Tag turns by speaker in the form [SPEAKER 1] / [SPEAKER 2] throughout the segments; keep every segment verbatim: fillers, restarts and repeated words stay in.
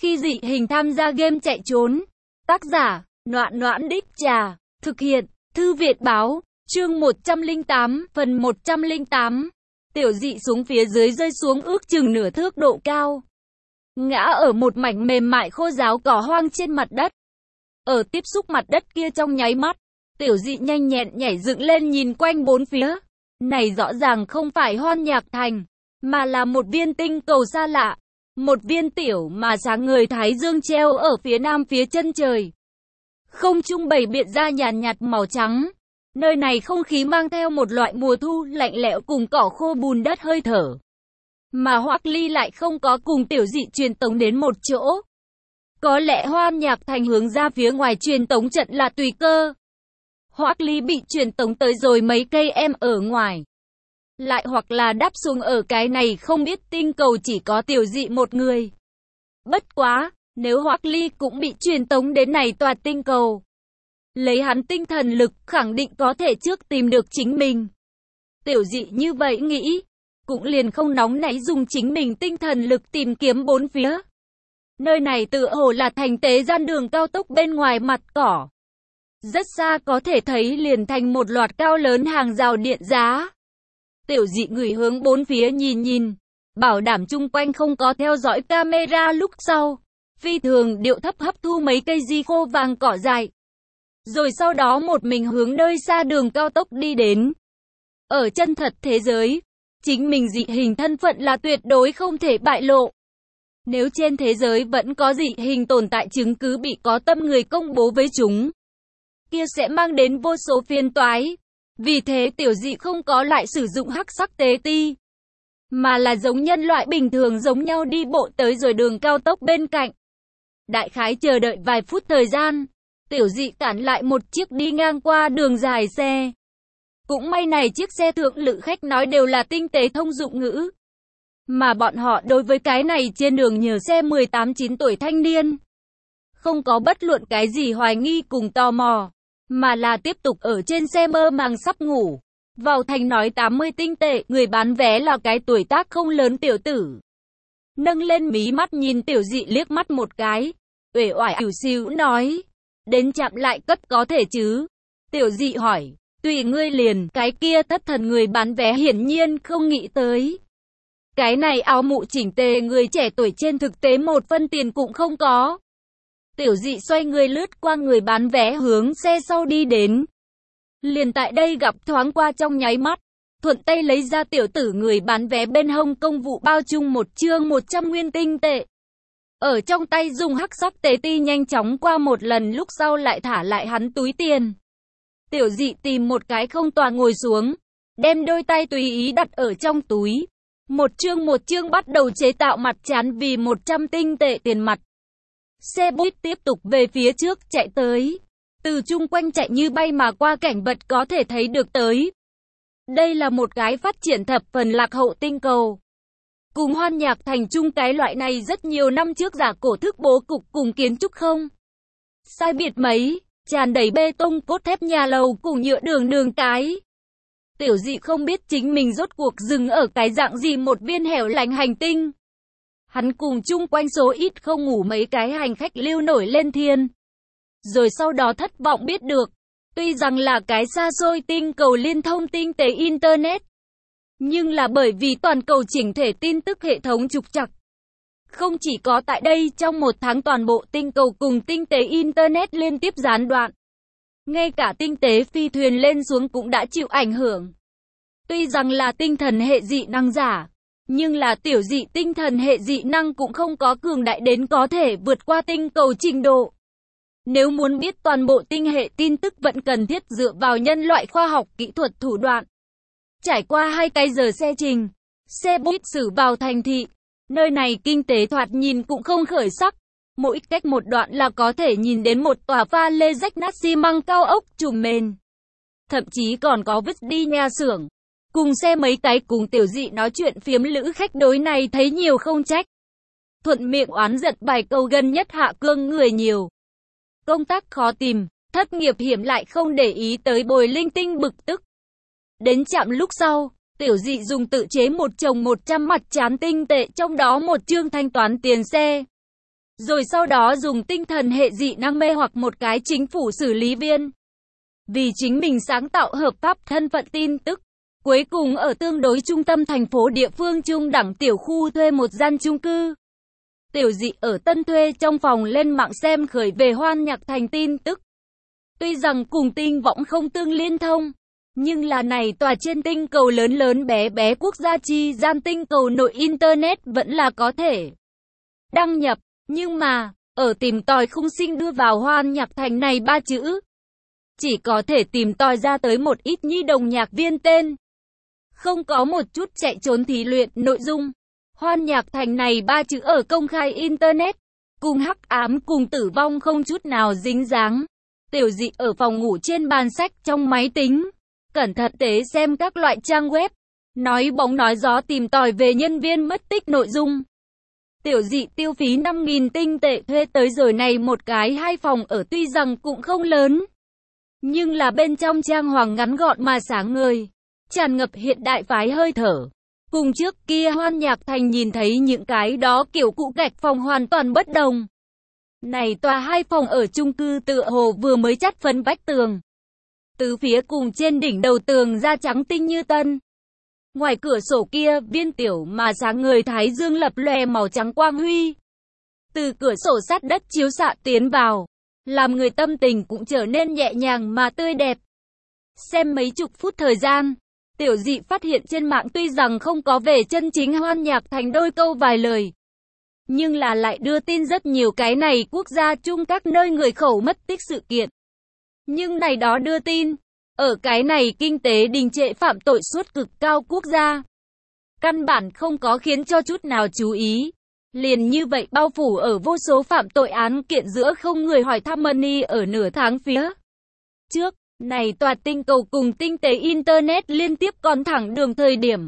[SPEAKER 1] Khi dị hình tham gia game chạy trốn. Tác giả, Noãn Noãn Đích Trà. Thực hiện, Thư Viện Báo. Chương một trăm lẻ tám, phần một trăm lẻ tám. Tiểu dị xuống phía dưới rơi xuống ước chừng nửa thước độ cao. Ngã ở một mảnh mềm mại khô ráo cỏ hoang trên mặt đất. Ở tiếp xúc mặt đất kia trong nháy mắt, tiểu dị nhanh nhẹn nhảy dựng lên nhìn quanh bốn phía. Này rõ ràng không phải Hoan Nhạc Thành, mà là một viên tinh cầu xa lạ. Một viên tiểu mà sáng ngời thái dương treo ở phía nam phía chân trời. Không trung bày biện ra nhàn nhạt màu trắng. Nơi này không khí mang theo một loại mùa thu lạnh lẽo cùng cỏ khô bùn đất hơi thở. Mà Hoắc Ly lại không có cùng tiểu dị truyền tống đến một chỗ. Có lẽ Hoan Nhạc Thành hướng ra phía ngoài truyền tống trận là tùy cơ. Hoắc Ly bị truyền tống tới rồi mấy cây em ở ngoài. Lại hoặc là đáp xuống ở cái này không biết tinh cầu chỉ có tiểu dị một người. Bất quá, nếu Hoắc Ly cũng bị truyền tống đến này tòa tinh cầu, lấy hắn tinh thần lực khẳng định có thể trước tìm được chính mình. Tiểu dị như vậy nghĩ, cũng liền không nóng nảy dùng chính mình tinh thần lực tìm kiếm bốn phía. Nơi này tựa hồ là thành tế gian đường cao tốc bên ngoài mặt cỏ. Rất xa có thể thấy liền thành một loạt cao lớn hàng rào điện giá. Tiểu dị người hướng bốn phía nhìn nhìn, bảo đảm chung quanh không có theo dõi camera lúc sau. Phi thường điệu thấp hấp thu mấy cây di khô vàng cỏ dại. Rồi sau đó một mình hướng nơi xa đường cao tốc đi đến. Ở chân thật thế giới, chính mình dị hình thân phận là tuyệt đối không thể bại lộ. Nếu trên thế giới vẫn có dị hình tồn tại chứng cứ bị có tâm người công bố với chúng, kia sẽ mang đến vô số phiền toái. Vì thế tiểu dị không có lại sử dụng hắc sắc tế ti, mà là giống nhân loại bình thường giống nhau đi bộ tới rồi đường cao tốc bên cạnh. Đại khái chờ đợi vài phút thời gian, tiểu dị cản lại một chiếc đi ngang qua đường dài xe. Cũng may này chiếc xe thượng lữ khách nói đều là tinh tế thông dụng ngữ. Mà bọn họ đối với cái này trên đường nhờ xe mười tám chín tuổi thanh niên, không có bất luận cái gì hoài nghi cùng tò mò, mà là tiếp tục ở trên xe mơ màng sắp ngủ. Vào thành nói tám mươi tinh tệ, người bán vé là cái tuổi tác không lớn tiểu tử. Nâng lên mí mắt nhìn tiểu dị liếc mắt một cái, uể oải ỉu xìu nói, đến chạm lại cấp có thể chứ? Tiểu dị hỏi, tùy ngươi liền. Cái kia thất thần người bán vé hiển nhiên không nghĩ tới. Cái này áo mụ chỉnh tề người trẻ tuổi trên thực tế một phân tiền cũng không có. Tiểu dị xoay người lướt qua người bán vé hướng xe sau đi đến. Liền tại đây gặp thoáng qua trong nháy mắt, thuận tay lấy ra tiểu tử người bán vé bên hông công vụ bao chung một chương một trăm nguyên tinh tệ. Ở trong tay dùng hắc sắc tế ti nhanh chóng qua một lần lúc sau lại thả lại hắn túi tiền. Tiểu dị tìm một cái không tòa ngồi xuống, đem đôi tay tùy ý đặt ở trong túi. Một chương một chương bắt đầu chế tạo mặt trán vì một trăm tinh tệ tiền mặt. Xe buýt tiếp tục về phía trước chạy tới. Từ chung quanh chạy như bay mà qua cảnh vật có thể thấy được tới. Đây là một cái phát triển thập phần lạc hậu tinh cầu. Cùng Hoan Nhạc Thành chung cái loại này rất nhiều năm trước giả cổ thức bố cục cùng kiến trúc không sai biệt mấy, tràn đầy bê tông cốt thép nhà lầu cùng nhựa đường đường cái. Tiểu dị không biết chính mình rốt cuộc dừng ở cái dạng gì một viên hẻo lánh hành tinh. Hắn cùng chung quanh số ít không ngủ mấy cái hành khách lưu nổi lên thiên. Rồi sau đó thất vọng biết được, tuy rằng là cái xa xôi tinh cầu liên thông tinh tế Internet, nhưng là bởi vì toàn cầu chỉnh thể tin tức hệ thống trục trặc. Không chỉ có tại đây trong một tháng toàn bộ tinh cầu cùng tinh tế Internet liên tiếp gián đoạn. Ngay cả tinh tế phi thuyền lên xuống cũng đã chịu ảnh hưởng. Tuy rằng là tinh thần hệ dị năng giả, nhưng là tiểu dị tinh thần hệ dị năng cũng không có cường đại đến có thể vượt qua tinh cầu trình độ. Nếu muốn biết toàn bộ tinh hệ tin tức vẫn cần thiết dựa vào nhân loại khoa học kỹ thuật thủ đoạn. Trải qua hai cái giờ xe trình, xe buýt xử vào thành thị, nơi này kinh tế thoạt nhìn cũng không khởi sắc. Mỗi cách một đoạn là có thể nhìn đến một tòa pha lê rách nát xi măng cao ốc trùm mền. Thậm chí còn có vứt đi nhà xưởng. Cùng xe mấy cái cùng tiểu dị nói chuyện phiếm lữ khách đối này thấy nhiều không trách. Thuận miệng oán giận bài câu gần nhất hạ cương người nhiều. Công tác khó tìm, thất nghiệp hiểm lại không để ý tới bồi linh tinh bực tức. Đến trạm lúc sau, tiểu dị dùng tự chế một chồng một trăm mặt trán tinh tệ trong đó một chương thanh toán tiền xe. rồi sau đó dùng tinh thần hệ dị năng mê hoặc một cái chính phủ xử lý viên. Vì chính mình sáng tạo hợp pháp thân phận tin tức. Cuối cùng ở tương đối trung tâm thành phố địa phương trung đẳng tiểu khu thuê một gian chung cư. Tiểu dị ở Tân thuê trong phòng lên mạng xem khởi về Hoan Nhạc Thành tin tức. Tuy rằng cùng tinh võng không tương liên thông, nhưng là này tòa trên tinh cầu lớn lớn bé bé quốc gia chi gian tinh cầu nội Internet vẫn là có thể đăng nhập. Nhưng mà, ở tìm tòi khung sinh đưa vào Hoan Nhạc Thành này ba chữ, chỉ có thể tìm tòi ra tới một ít nhi đồng nhạc viên tên. Không có một chút chạy trốn thí luyện nội dung. Hoan Nhạc Thành này ba chữ ở công khai Internet, cùng hắc ám cùng tử vong không chút nào dính dáng. Tiểu dị ở phòng ngủ trên bàn sách trong máy tính, cẩn thận tế xem các loại trang web, nói bóng nói gió tìm tòi về nhân viên mất tích nội dung. Tiểu dị tiêu phí năm nghìn tinh tệ thuê tới rồi này một cái hai phòng ở tuy rằng cũng không lớn, nhưng là bên trong trang hoàng ngắn gọn mà sáng ngời, tràn ngập hiện đại phái hơi thở. Cùng trước kia Hoan Nhạc Thành nhìn thấy những cái đó kiểu cũ gạch phòng hoàn toàn bất đồng. Này tòa hai phòng ở chung cư tựa hồ vừa mới chắt phấn vách tường. Tứ phía cùng trên đỉnh đầu tường da trắng tinh như tân. Ngoài cửa sổ kia viên tiểu mà sáng ngời thái dương lập lòe màu trắng quang huy. Từ cửa sổ sắt đất chiếu xạ tiến vào, làm người tâm tình cũng trở nên nhẹ nhàng mà tươi đẹp. Xem mấy chục phút thời gian, tiểu dị phát hiện trên mạng tuy rằng không có về chân chính Hoan Nhạc Thành đôi câu vài lời, nhưng là lại đưa tin rất nhiều cái này quốc gia chung các nơi người khẩu mất tích sự kiện. Nhưng này đó đưa tin, ở cái này kinh tế đình trệ phạm tội suất cực cao quốc gia, căn bản không có khiến cho chút nào chú ý. Liền như vậy bao phủ ở vô số phạm tội án kiện giữa không người hỏi thăm money ở nửa tháng phía trước. Này tòa tinh cầu cùng tinh tế Internet liên tiếp còn thẳng đường thời điểm.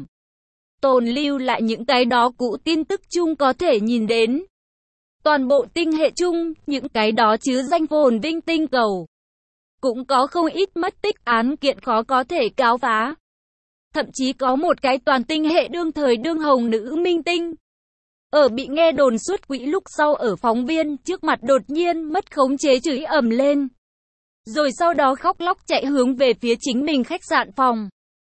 [SPEAKER 1] Tồn lưu lại những cái đó cũ tin tức chung có thể nhìn đến. Toàn bộ tinh hệ chung, những cái đó chứ danh phồn vinh tinh cầu. Cũng có không ít mất tích án kiện khó có thể cáo phá. Thậm chí có một cái toàn tinh hệ đương thời đương hồng nữ minh tinh. Ở bị nghe đồn suốt quỹ lúc sau ở phóng viên trước mặt đột nhiên mất khống chế chửi ầm lên. Rồi sau đó khóc lóc chạy hướng về phía chính mình khách sạn phòng.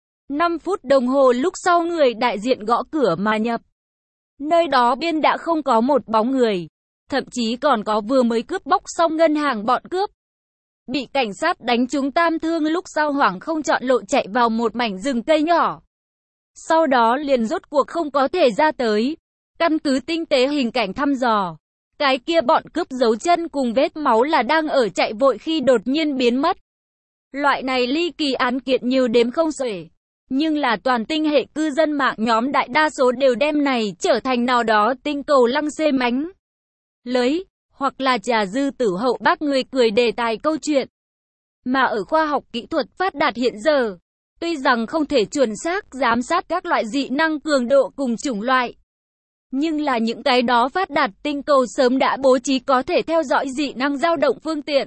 [SPEAKER 1] năm phút đồng hồ lúc sau người đại diện gõ cửa mà nhập. Nơi đó biên đã không có một bóng người. Thậm chí còn có vừa mới cướp bóc xong ngân hàng bọn cướp. Bị cảnh sát đánh trúng tam thương lúc sau hoảng không chọn lộ chạy vào một mảnh rừng cây nhỏ. Sau đó liền rốt cuộc không có thể ra tới. Căn cứ tinh tế hình cảnh thăm dò. Cái kia bọn cướp dấu chân cùng vết máu là đang ở chạy vội khi đột nhiên biến mất. Loại này ly kỳ án kiện nhiều đếm không xuể. Nhưng là toàn tinh hệ cư dân mạng nhóm đại đa số đều đem này trở thành nào đó tinh cầu lăng xê mánh lới, hoặc là trà dư tử hậu bác người cười đề tài câu chuyện. Mà ở khoa học kỹ thuật phát đạt hiện giờ, tuy rằng không thể chuẩn xác giám sát các loại dị năng cường độ cùng chủng loại, nhưng là những cái đó phát đạt tinh cầu sớm đã bố trí có thể theo dõi dị năng dao động phương tiện.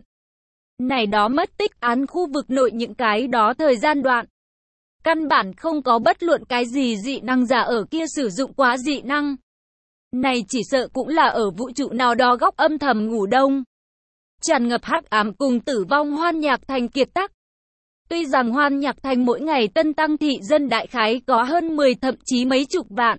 [SPEAKER 1] Này đó mất tích án khu vực nội những cái đó thời gian đoạn. Căn bản không có bất luận cái gì dị năng giả ở kia sử dụng quá dị năng. Này chỉ sợ cũng là ở vũ trụ nào đó góc âm thầm ngủ đông. Tràn ngập hắc ám cùng tử vong Hoan Nhạc Thành kiệt tác. Tuy rằng Hoan Nhạc Thành mỗi ngày tân tăng thị dân đại khái có hơn mười thậm chí mấy chục vạn.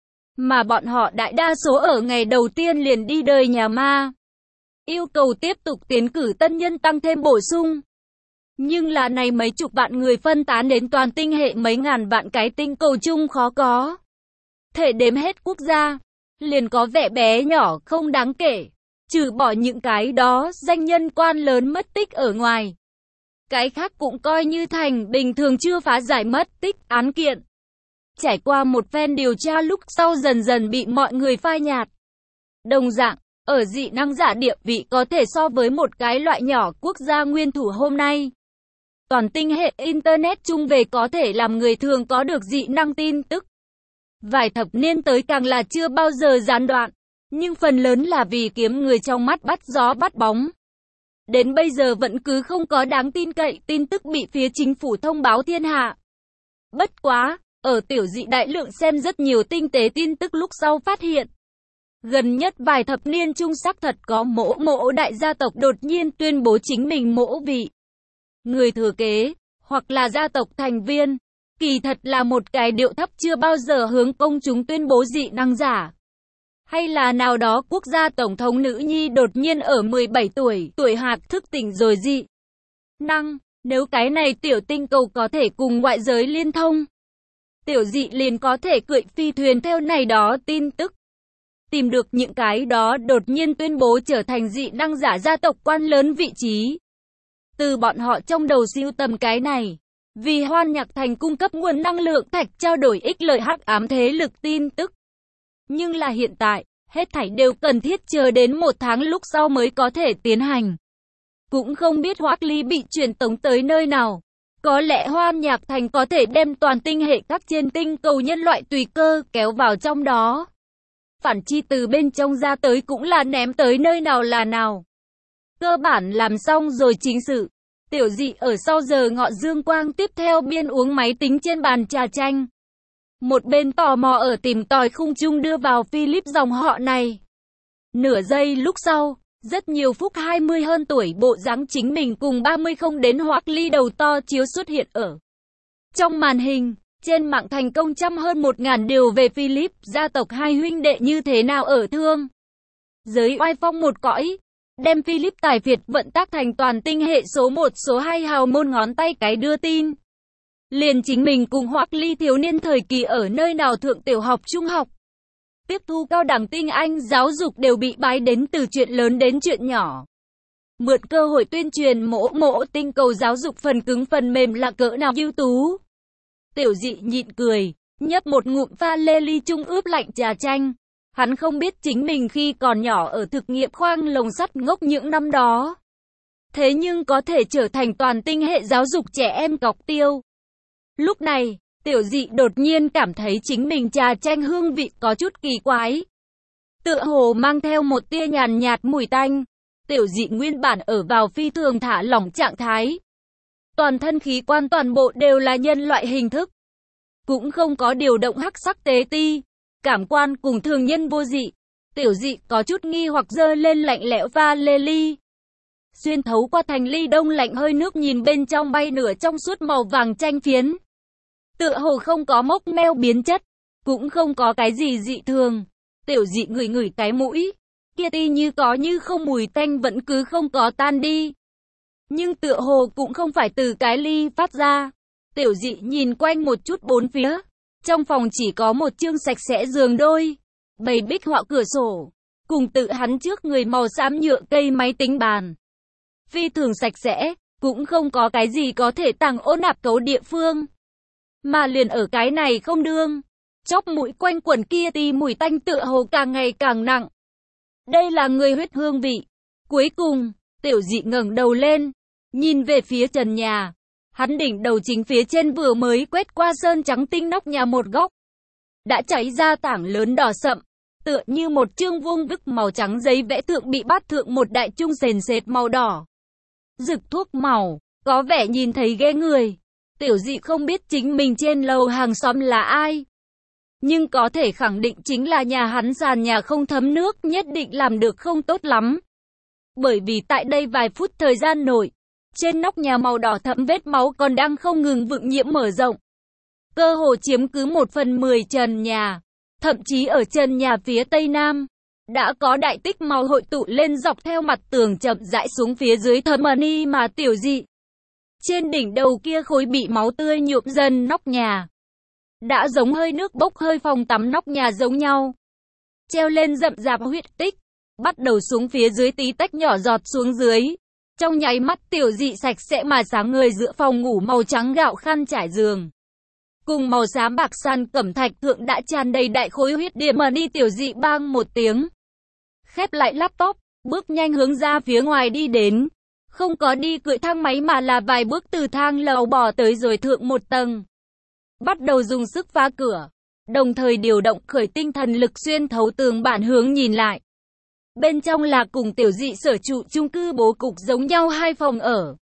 [SPEAKER 1] Mà bọn họ đại đa số ở ngày đầu tiên liền đi đời nhà ma. Yêu cầu tiếp tục tiến cử tân nhân tăng thêm bổ sung. Nhưng là này mấy chục vạn người phân tán đến toàn tinh hệ mấy ngàn vạn cái tinh cầu chung khó có thể đếm hết quốc gia. Liền có vẻ bé nhỏ không đáng kể. Trừ bỏ những cái đó danh nhân quan lớn mất tích ở ngoài. Cái khác cũng coi như thành bình thường chưa phá giải mất tích án kiện. Trải qua một phen điều tra lúc sau dần dần bị mọi người phai nhạt. Đồng dạng, ở dị năng giả địa vị có thể so với một cái loại nhỏ quốc gia nguyên thủ hôm nay. Toàn tinh hệ Internet chung về có thể làm người thường có được dị năng tin tức. Vài thập niên tới càng là chưa bao giờ gián đoạn. Nhưng phần lớn là vì kiếm người trong mắt bắt gió bắt bóng. Đến bây giờ vẫn cứ không có đáng tin cậy tin tức bị phía chính phủ thông báo thiên hạ. Bất quá, ở tiểu dị đại lượng xem rất nhiều tinh tế tin tức lúc sau phát hiện. Gần nhất vài thập niên chung xác thật có mỗ mỗ đại gia tộc đột nhiên tuyên bố chính mình mỗ vị người thừa kế, hoặc là gia tộc thành viên. Kỳ thật là một cái điệu thấp chưa bao giờ hướng công chúng tuyên bố dị năng giả. Hay là nào đó quốc gia tổng thống nữ nhi đột nhiên ở mười bảy tuổi, tuổi hạc thức tỉnh rồi dị năng. Nếu cái này tiểu tinh cầu có thể cùng ngoại giới liên thông, tiểu dị liền có thể cưỡi phi thuyền theo này đó tin tức. Tìm được những cái đó đột nhiên tuyên bố trở thành dị năng giả gia tộc quan lớn vị trí. Từ bọn họ trong đầu sưu tầm cái này. Vì Hoan Nhạc Thành cung cấp nguồn năng lượng thạch trao đổi ích lợi hắc ám thế lực tin tức. Nhưng là hiện tại, hết thảy đều cần thiết chờ đến một tháng lúc sau mới có thể tiến hành. Cũng không biết Hoắc Ly bị truyền tống tới nơi nào. Có lẽ Hoan Nhạc Thành có thể đem toàn tinh hệ các trên tinh cầu nhân loại tùy cơ kéo vào trong đó. Phản chi từ bên trong ra tới cũng là ném tới nơi nào là nào. Cơ bản làm xong rồi chính sự. Tiểu dị ở sau giờ ngọ dương quang tiếp theo biên uống máy tính trên bàn trà chanh. Một bên tò mò ở tìm tòi khung chung đưa vào Philip dòng họ này. Nửa giây lúc sau, rất nhiều phúc hai mươi hơn tuổi bộ dáng chính mình cùng ba mươi không đến Hoắc Ly đầu to chiếu xuất hiện ở trong màn hình. Trên mạng thành công trăm hơn một ngàn điều về Philip, gia tộc hai huynh đệ như thế nào ở thương giới oai phong một cõi. Đem Philip tài Việt vận tác thành toàn tinh hệ số một số hai hào môn ngón tay cái đưa tin. Liền chính mình cùng Hoắc Ly thiếu niên thời kỳ ở nơi nào thượng tiểu học trung học. Tiếp thu cao đẳng tinh anh giáo dục đều bị bái đến từ chuyện lớn đến chuyện nhỏ. Mượn cơ hội tuyên truyền mỗ mỗ tinh cầu giáo dục phần cứng phần mềm là cỡ nào ưu tú. Tiểu dị nhịn cười, nhấp một ngụm pha lê ly chung ướp lạnh trà chanh. Hắn không biết chính mình khi còn nhỏ ở thực nghiệm khoang lồng sắt ngốc những năm đó. Thế nhưng có thể trở thành toàn tinh hệ giáo dục trẻ em cọc tiêu. Lúc này, tiểu dị đột nhiên cảm thấy chính mình trà chanh hương vị có chút kỳ quái. Tựa hồ mang theo một tia nhàn nhạt mùi tanh. Tiểu dị nguyên bản ở vào phi thường thả lỏng trạng thái. Toàn thân khí quan toàn bộ đều là nhân loại hình thức. Cũng không có điều động hắc sắc tế ti. Cảm quan cùng thường nhân vô dị. Tiểu dị có chút nghi hoặc dơ lên lạnh lẽo pha lê ly. Xuyên thấu qua thành ly đông lạnh hơi nước nhìn bên trong bay nửa trong suốt màu vàng chanh phiến. Tựa hồ không có mốc meo biến chất. Cũng không có cái gì dị thường. Tiểu dị ngửi ngửi cái mũi. Kia ti như có như không mùi tanh vẫn cứ không có tan đi. Nhưng tựa hồ cũng không phải từ cái ly phát ra. Tiểu dị nhìn quanh một chút bốn phía. Trong phòng chỉ có một chương sạch sẽ giường đôi, bày bích họa cửa sổ, cùng tự hắn trước người màu xám nhựa cây máy tính bàn. Phi thường sạch sẽ, cũng không có cái gì có thể tàng ôn nạp cấu địa phương. Mà liền ở cái này không đương, chóp mũi quanh quẩn kia ti mùi tanh tựa hồ càng ngày càng nặng. Đây là người huyết hương vị. Cuối cùng, tiểu dị ngẩng đầu lên, nhìn về phía trần nhà. Hắn đỉnh đầu chính phía trên vừa mới quét qua sơn trắng tinh nóc nhà một góc. Đã cháy ra tảng lớn đỏ sậm, tựa như một chương vuông vức màu trắng giấy vẽ thượng bị bắt thượng một đại chung sền sệt màu đỏ. Rực thuốc màu, có vẻ nhìn thấy ghê người. Tiểu dị không biết chính mình trên lầu hàng xóm là ai. Nhưng có thể khẳng định chính là nhà hắn sàn nhà không thấm nước nhất định làm được không tốt lắm. Bởi vì tại đây vài phút thời gian nội, trên nóc nhà màu đỏ thẫm vết máu còn đang không ngừng vượng nhiễm mở rộng. Cơ hồ chiếm cứ một phần mười trần nhà. Thậm chí ở trần nhà phía tây nam, đã có đại tích màu hội tụ lên dọc theo mặt tường chậm rãi xuống phía dưới thâm ni mà tiểu dị. Trên đỉnh đầu kia khối bị máu tươi nhuộm dần nóc nhà. Đã giống hơi nước bốc hơi phòng tắm nóc nhà giống nhau. Treo lên rậm rạp huyết tích, bắt đầu xuống phía dưới tí tách nhỏ giọt xuống dưới. Trong nháy mắt tiểu dị sạch sẽ mà sáng người giữa phòng ngủ màu trắng gạo khăn trải giường. Cùng màu xám bạc sàn cẩm thạch thượng đã tràn đầy đại khối huyết điểm mà đi tiểu dị bang một tiếng. Khép lại laptop, bước nhanh hướng ra phía ngoài đi đến. Không có đi cưỡi thang máy mà là vài bước từ thang lầu bò tới rồi thượng một tầng. Bắt đầu dùng sức phá cửa, đồng thời điều động khởi tinh thần lực xuyên thấu tường bản hướng nhìn lại. Bên trong là cùng tiểu dị sở trụ chung cư bố cục giống nhau hai phòng ở.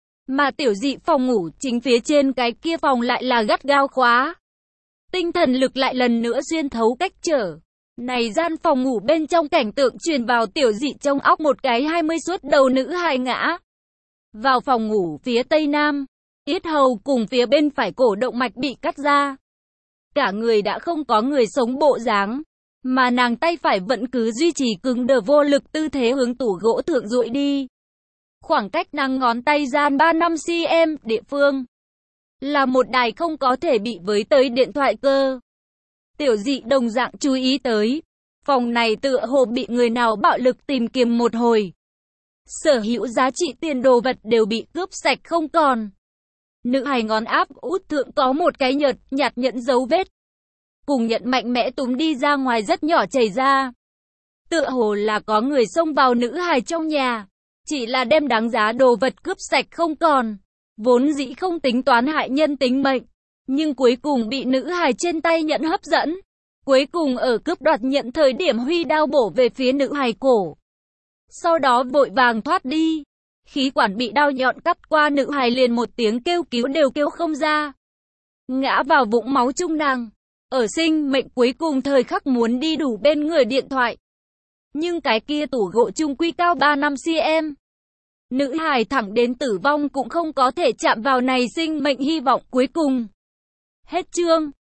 [SPEAKER 1] Mà tiểu dị phòng ngủ chính phía trên cái kia phòng lại là gắt gao khóa. Tinh thần lực lại lần nữa xuyên thấu cách trở. Này gian phòng ngủ bên trong cảnh tượng truyền vào tiểu dị trong óc một cái hai mươi suốt đầu nữ hài ngã vào phòng ngủ phía tây nam, yết hầu cùng phía bên phải cổ động mạch bị cắt ra. Cả người đã không có người sống bộ dáng, mà nàng tay phải vẫn cứ duy trì cứng đờ vô lực tư thế hướng tủ gỗ thượng duỗi đi. Khoảng cách nàng ngón tay gian ba mươi lăm xăng-ti-mét địa phương là một đài không có thể bị với tới điện thoại cơ. Tiểu dị đồng dạng chú ý tới, phòng này tựa hồ bị người nào bạo lực tìm kiếm một hồi. Sở hữu giá trị tiền đồ vật đều bị cướp sạch không còn. Nữ hài ngón áp út thượng có một cái nhợt nhạt nhẫn dấu vết. Cùng nhận mạnh mẽ túm đi ra ngoài rất nhỏ chảy ra. Tựa hồ là có người xông vào nữ hài trong nhà. Chỉ là đem đáng giá đồ vật cướp sạch không còn. Vốn dĩ không tính toán hại nhân tính mệnh. Nhưng cuối cùng bị nữ hài trên tay nhận hấp dẫn. Cuối cùng ở cướp đoạt nhận thời điểm huy đao bổ về phía nữ hài cổ. Sau đó vội vàng thoát đi. Khí quản bị đao nhọn cắt qua, nữ hài liền một tiếng kêu cứu đều kêu không ra. Ngã vào vũng máu chung nàng. Ở sinh mệnh cuối cùng thời khắc muốn đi đủ bên người điện thoại. Nhưng cái kia tủ gỗ chung quy cao ba mươi lăm xăng-ti-mét. Nữ hài thẳng đến tử vong cũng không có thể chạm vào này sinh mệnh hy vọng cuối cùng. Hết chương.